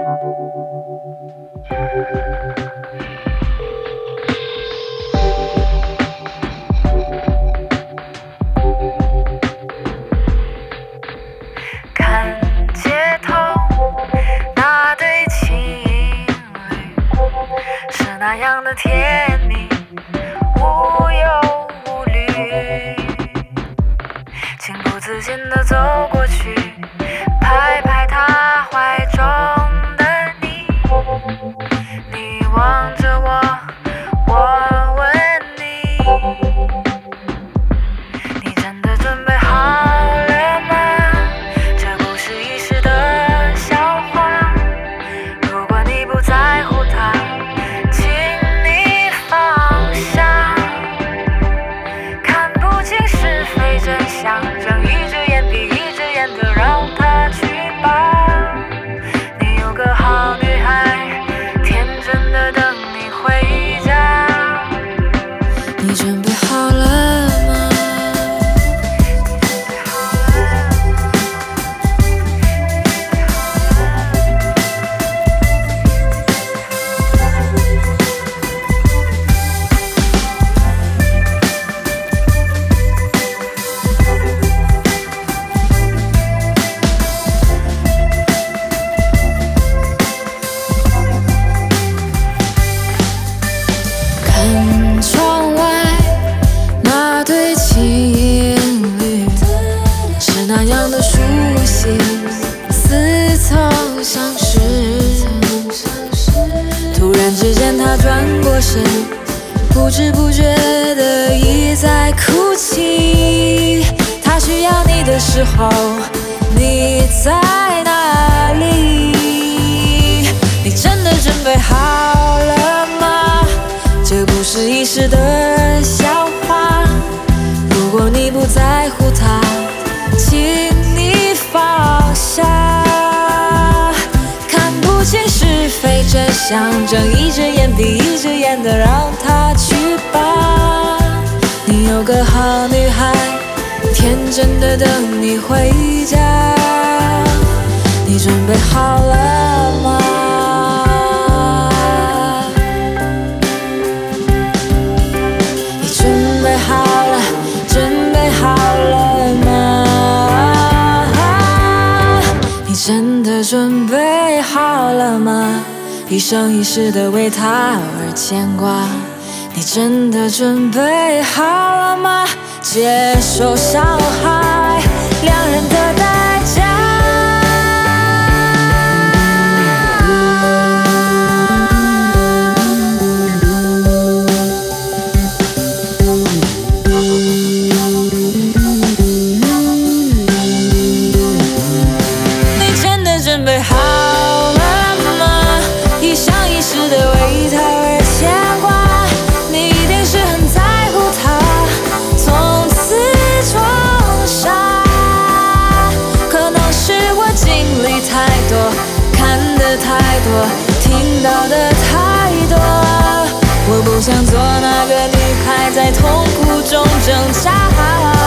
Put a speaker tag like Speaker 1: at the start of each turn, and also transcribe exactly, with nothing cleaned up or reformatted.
Speaker 1: 看街头那对情侣，是那样的甜蜜，无忧无虑，情不自禁地走过去，拍拍他怀中的你，你望着我，我问你，你真的准备好了吗？这不是一时的笑话，如果你不在乎它，请你放下，看不清是非真相，睁一只眼闭一只眼的让它去吧。你有个好女孩，天真的等你回家。你准备好了吗？看窗外那对情侣，是那样的熟悉，似曾相识。突然之间他转过身，不知不觉的已在哭泣。他需要你的时候，你在哪里？你真的准备好了吗？这不是一时的笑话，如果你不在乎它，请你放下，看不清是非真相，睁一只眼闭一只眼的让它去吧。你有个好女孩，天真的等你回家。你准备好了吗？准备好了，准备好了吗？你真的准备好了吗？一生一世的为他而牵挂。你真的准备好了吗？接受伤害，两人的代价。准备好了吗？一生一世的为他而牵挂，你一定是很在乎他，从此冲杀。可能是我经历太多，看得太多，听到的太多，我不想做那个女孩在痛苦中挣扎。